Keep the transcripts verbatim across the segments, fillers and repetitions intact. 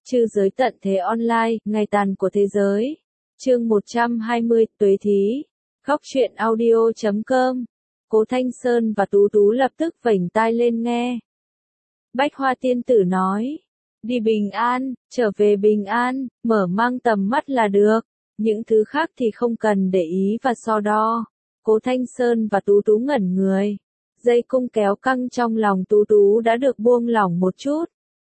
Trư giới tận thế online, ngày tàn của thế giới. Chương một trăm hai mươi, Tuế thí. Góc truyện audio chấm com. Cố Thanh Sơn và Tú Tú lập tức vểnh tai lên nghe. Bách Hoa tiên tử nói, đi bình an, trở về bình an, mở mang tầm mắt là được, những thứ khác thì không cần để ý và so đo. Cố Thanh Sơn và Tú Tú ngẩn người, dây cung kéo căng trong lòng Tú Tú đã được buông lỏng một chút.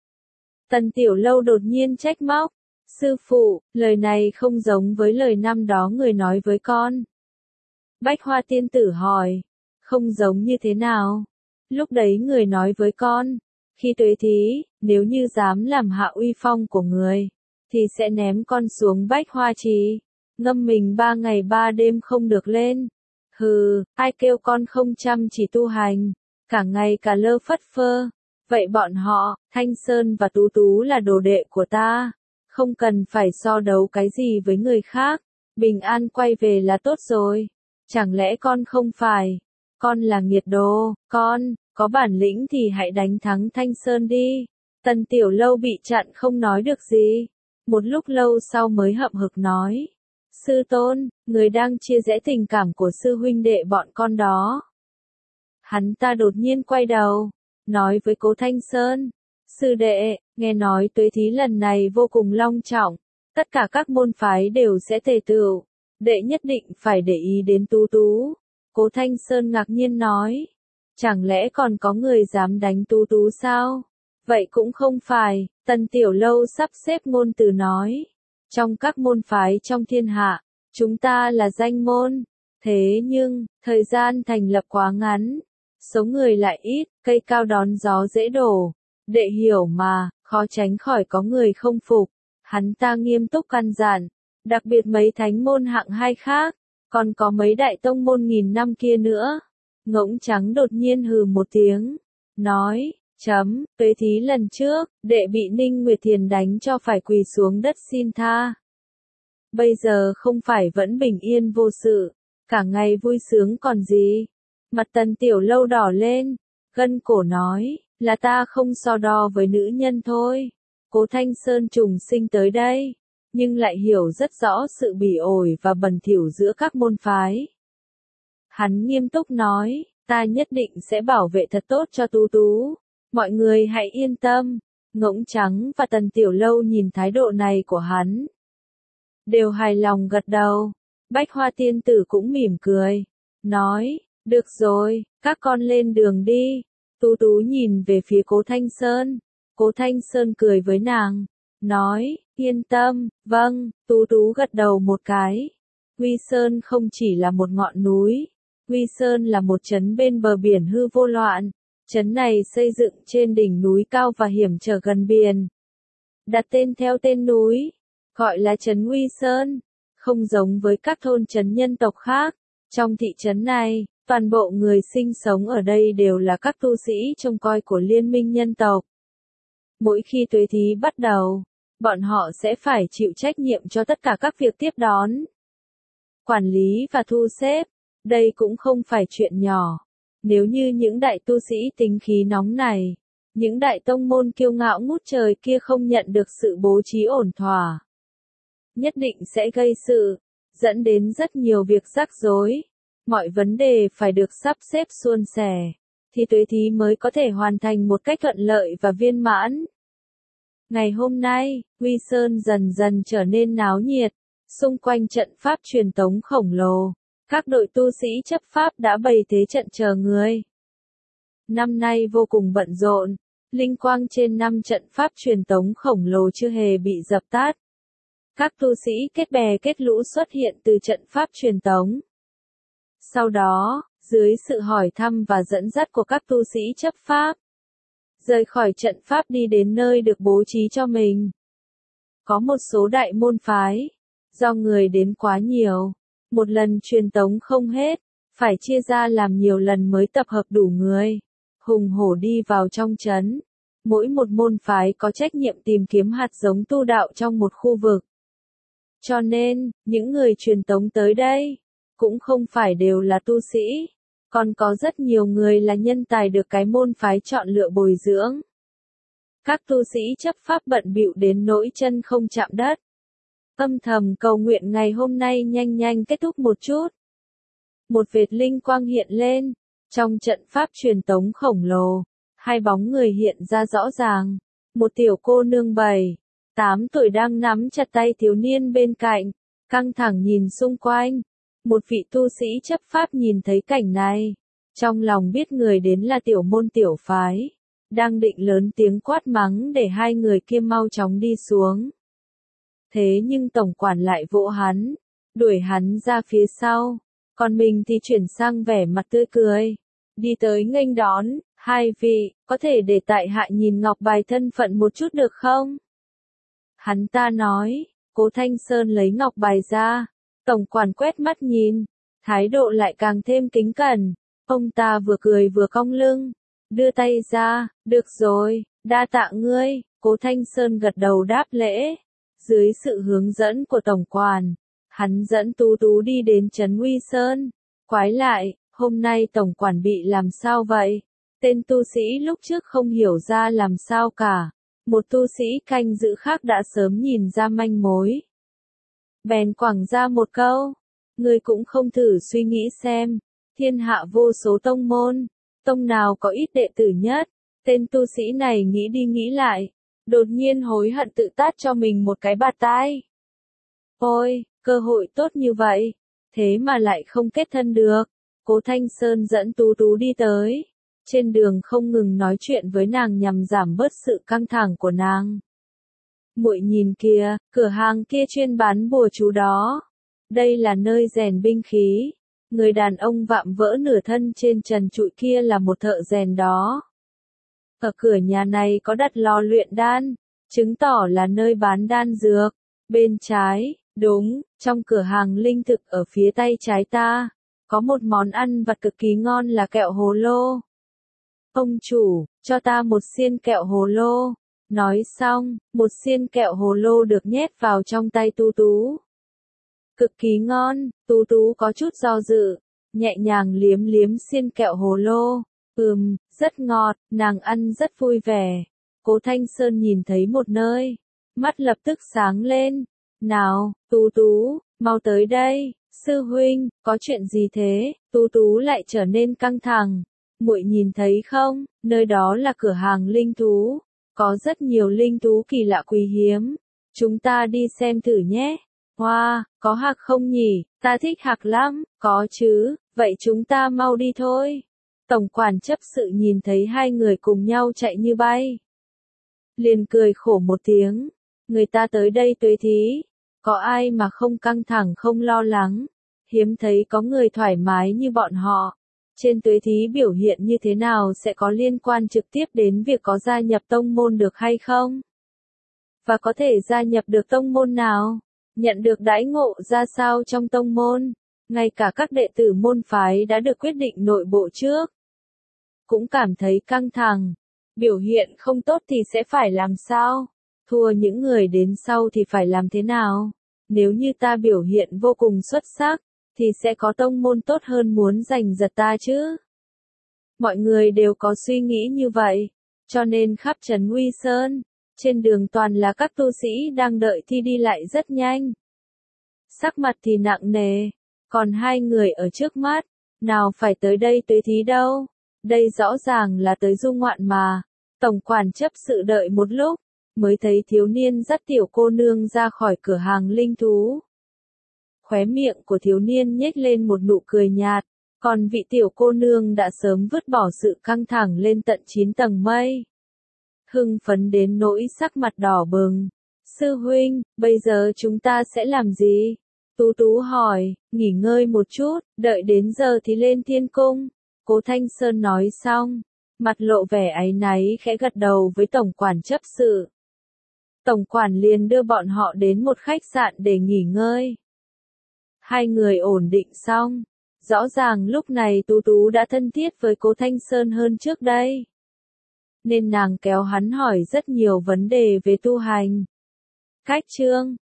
Tần Tiểu Lâu đột nhiên trách móc, sư phụ, lời này không giống với lời năm đó người nói với con. Bách Hoa tiên tử hỏi, không giống như thế nào? Lúc đấy người nói với con, khi tuế thí, nếu như dám làm hạ uy phong của người, thì sẽ ném con xuống Bách Hoa trì, ngâm mình ba ngày ba đêm không được lên. Hừ, ai kêu con không chăm chỉ tu hành, cả ngày cả lơ phất phơ. Vậy bọn họ, Thanh Sơn và Tú Tú là đồ đệ của ta, không cần phải so đấu cái gì với người khác, bình an quay về là tốt rồi. Chẳng lẽ con không phải, con là nghiệt đồ, con, có bản lĩnh thì hãy đánh thắng Thanh Sơn đi. Tần Tiểu Lâu bị chặn không nói được gì, một lúc lâu sau mới hậm hực nói, sư tôn, người đang chia rẽ tình cảm của sư huynh đệ bọn con đó. Hắn ta đột nhiên quay đầu, nói với Cố Thanh Sơn, sư đệ, nghe nói tuế thí lần này vô cùng long trọng, tất cả các môn phái đều sẽ tề tựu, đệ nhất định phải để ý đến Tú Tú. Cố Thanh Sơn ngạc nhiên nói, chẳng lẽ còn có người dám đánh Tú Tú sao? Vậy cũng không phải, Tần Tiểu Lâu sắp xếp ngôn từ nói, trong các môn phái trong thiên hạ, chúng ta là danh môn, thế nhưng, thời gian thành lập quá ngắn, số người lại ít, cây cao đón gió dễ đổ, đệ hiểu mà, khó tránh khỏi có người không phục. Hắn ta nghiêm túc căn dặn, đặc biệt mấy thánh môn hạng hai khác, còn có mấy đại tông môn nghìn năm kia nữa. Ngỗng trắng đột nhiên hừ một tiếng, nói, chấm, tuế thí lần trước, đệ bị Ninh Nguyệt Thiền đánh cho phải quỳ xuống đất xin tha. Bây giờ không phải vẫn bình yên vô sự, cả ngày vui sướng còn gì. Mặt Tần Tiểu Lâu đỏ lên, gân cổ nói, là ta không so đo với nữ nhân thôi. Cố Thanh Sơn trùng sinh tới đây, nhưng lại hiểu rất rõ sự bỉ ổi và bẩn thỉu giữa các môn phái. Hắn nghiêm túc nói, ta nhất định sẽ bảo vệ thật tốt cho Tú Tú, mọi người hãy yên tâm. Ngỗng trắng và Tần Tiểu Lâu nhìn thái độ này của hắn, đều hài lòng gật đầu. Bách Hoa tiên tử cũng mỉm cười, nói, được rồi, các con lên đường đi. Tú Tú nhìn về phía Cố Thanh Sơn, Cố Thanh Sơn cười với nàng, nói, yên tâm, vâng. Tú Tú gật đầu một cái. Huy Sơn không chỉ là một ngọn núi, Huy Sơn là một trấn bên bờ biển hư vô loạn. Trấn này xây dựng trên đỉnh núi cao và hiểm trở gần biển, đặt tên theo tên núi, gọi là trấn Huy Sơn. Không giống với các thôn trấn nhân tộc khác, trong thị trấn này, toàn bộ người sinh sống ở đây đều là các tu sĩ trông coi của liên minh nhân tộc. Mỗi khi tuế thí bắt đầu, bọn họ sẽ phải chịu trách nhiệm cho tất cả các việc tiếp đón, quản lý và thu xếp. Đây cũng không phải chuyện nhỏ. Nếu như những đại tu sĩ tính khí nóng này, những đại tông môn kiêu ngạo ngút trời kia không nhận được sự bố trí ổn thỏa, nhất định sẽ gây sự, dẫn đến rất nhiều việc rắc rối. Mọi vấn đề phải được sắp xếp suôn sẻ, thì tuế thí mới có thể hoàn thành một cách thuận lợi và viên mãn. Ngày hôm nay, Huy Sơn dần dần trở nên náo nhiệt, xung quanh trận pháp truyền tống khổng lồ, các đội tu sĩ chấp pháp đã bày thế trận chờ người. Năm nay vô cùng bận rộn, linh quang trên năm trận pháp truyền tống khổng lồ chưa hề bị dập tắt. Các tu sĩ kết bè kết lũ xuất hiện từ trận pháp truyền tống. Sau đó, dưới sự hỏi thăm và dẫn dắt của các tu sĩ chấp pháp, rời khỏi trận pháp đi đến nơi được bố trí cho mình. Có một số đại môn phái, do người đến quá nhiều, một lần truyền tống không hết, phải chia ra làm nhiều lần mới tập hợp đủ người, hùng hổ đi vào trong trấn. Mỗi một môn phái có trách nhiệm tìm kiếm hạt giống tu đạo trong một khu vực. Cho nên, những người truyền tống tới đây, cũng không phải đều là tu sĩ, còn có rất nhiều người là nhân tài được cái môn phái chọn lựa bồi dưỡng. Các tu sĩ chấp pháp bận bịu đến nỗi chân không chạm đất. Âm thầm cầu nguyện ngày hôm nay nhanh nhanh kết thúc một chút. Một vệt linh quang hiện lên, trong trận pháp truyền tống khổng lồ, hai bóng người hiện ra rõ ràng. Một tiểu cô nương bảy, tám tuổi đang nắm chặt tay thiếu niên bên cạnh, căng thẳng nhìn xung quanh. Một vị tu sĩ chấp pháp nhìn thấy cảnh này, trong lòng biết người đến là tiểu môn tiểu phái, đang định lớn tiếng quát mắng để hai người kia mau chóng đi xuống. Thế nhưng tổng quản lại vỗ hắn, đuổi hắn ra phía sau, còn mình thì chuyển sang vẻ mặt tươi cười, đi tới nghênh đón. Hai vị, có thể để tại hạ nhìn ngọc bài thân phận một chút được không? Hắn ta nói. Cố Thanh Sơn lấy ngọc bài ra, tổng quản quét mắt nhìn, thái độ lại càng thêm kính cẩn. Ông ta vừa cười vừa cong lưng, đưa tay ra, được rồi, đa tạ ngươi. Cố Thanh Sơn gật đầu đáp lễ. Dưới sự hướng dẫn của tổng quản, hắn dẫn Tú Tú đi đến Trấn Uy Sơn. Quái lại, hôm nay tổng quản bị làm sao vậy? Tên tu sĩ lúc trước không hiểu ra làm sao cả. Một tu sĩ canh giữ khác đã sớm nhìn ra manh mối. Bèn quẳng ra một câu. Ngươi cũng không thử suy nghĩ xem. Thiên hạ vô số tông môn. Tông nào có ít đệ tử nhất. Tên tu sĩ này nghĩ đi nghĩ lại. Đột nhiên hối hận tự tát cho mình một cái bạt tai. Ôi, cơ hội tốt như vậy. Thế mà lại không kết thân được. Cố Thanh Sơn dẫn Tú Tú đi tới. Trên đường không ngừng nói chuyện với nàng nhằm giảm bớt sự căng thẳng của nàng. Muội nhìn kìa, cửa hàng kia chuyên bán bùa chú đó. Đây là nơi rèn binh khí. Người đàn ông vạm vỡ nửa thân trên trần trụi kia là một thợ rèn đó. Ở cửa nhà này có đặt lò luyện đan, chứng tỏ là nơi bán đan dược. Bên trái, đúng, trong cửa hàng linh thực ở phía tay trái ta, có một món ăn vặt cực kỳ ngon là kẹo hồ lô. Ông chủ, cho ta một xiên kẹo hồ lô. Nói xong, một xiên kẹo hồ lô được nhét vào trong tay Tú Tú. Cực kỳ ngon, Tú Tú có chút do dự, nhẹ nhàng liếm liếm xiên kẹo hồ lô. Ừm, rất ngọt, nàng ăn rất vui vẻ. Cố Thanh Sơn nhìn thấy một nơi, mắt lập tức sáng lên. Nào, Tú Tú, mau tới đây. Sư huynh, có chuyện gì thế? Tú Tú lại trở nên căng thẳng. Muội nhìn thấy không, nơi đó là cửa hàng linh thú, có rất nhiều linh thú kỳ lạ quý hiếm. Chúng ta đi xem thử nhé. Hoa, wow, có hạc không nhỉ? Ta thích hạc lắm. Có chứ, vậy chúng ta mau đi thôi. Tổng quản chấp sự nhìn thấy hai người cùng nhau chạy như bay, liền cười khổ một tiếng. Người ta tới đây tuế thí, có ai mà không căng thẳng không lo lắng. Hiếm thấy có người thoải mái như bọn họ. Trên tuế thí biểu hiện như thế nào sẽ có liên quan trực tiếp đến việc có gia nhập tông môn được hay không? Và có thể gia nhập được tông môn nào? Nhận được đãi ngộ ra sao trong tông môn? Ngay cả các đệ tử môn phái đã được quyết định nội bộ trước cũng cảm thấy căng thẳng. Biểu hiện không tốt thì sẽ phải làm sao? Thua những người đến sau thì phải làm thế nào? Nếu như ta biểu hiện vô cùng xuất sắc, thì sẽ có tông môn tốt hơn muốn giành giật ta chứ? Mọi người đều có suy nghĩ như vậy, cho nên khắp Trấn Uy Sơn, trên đường toàn là các tu sĩ đang đợi thi đi lại rất nhanh. Sắc mặt thì nặng nề, còn hai người ở trước mắt, nào phải tới đây tới thí đâu, đây rõ ràng là tới du ngoạn mà. Tổng quản chấp sự đợi một lúc, mới thấy thiếu niên dắt tiểu cô nương ra khỏi cửa hàng linh thú. Khóe miệng của thiếu niên nhếch lên một nụ cười nhạt, còn vị tiểu cô nương đã sớm vứt bỏ sự căng thẳng lên tận chín tầng mây. Hưng phấn đến nỗi sắc mặt đỏ bừng. Sư huynh, bây giờ chúng ta sẽ làm gì? Tú Tú hỏi, nghỉ ngơi một chút, đợi đến giờ thì lên thiên cung. Cố Thanh Sơn nói xong, mặt lộ vẻ áy náy khẽ gật đầu với tổng quản chấp sự. Tổng quản liền đưa bọn họ đến một khách sạn để nghỉ ngơi. Hai người ổn định xong, rõ ràng lúc này Tú Tú đã thân thiết với Cố Thanh Sơn hơn trước đây, nên nàng kéo hắn hỏi rất nhiều vấn đề về tu hành. Cách chương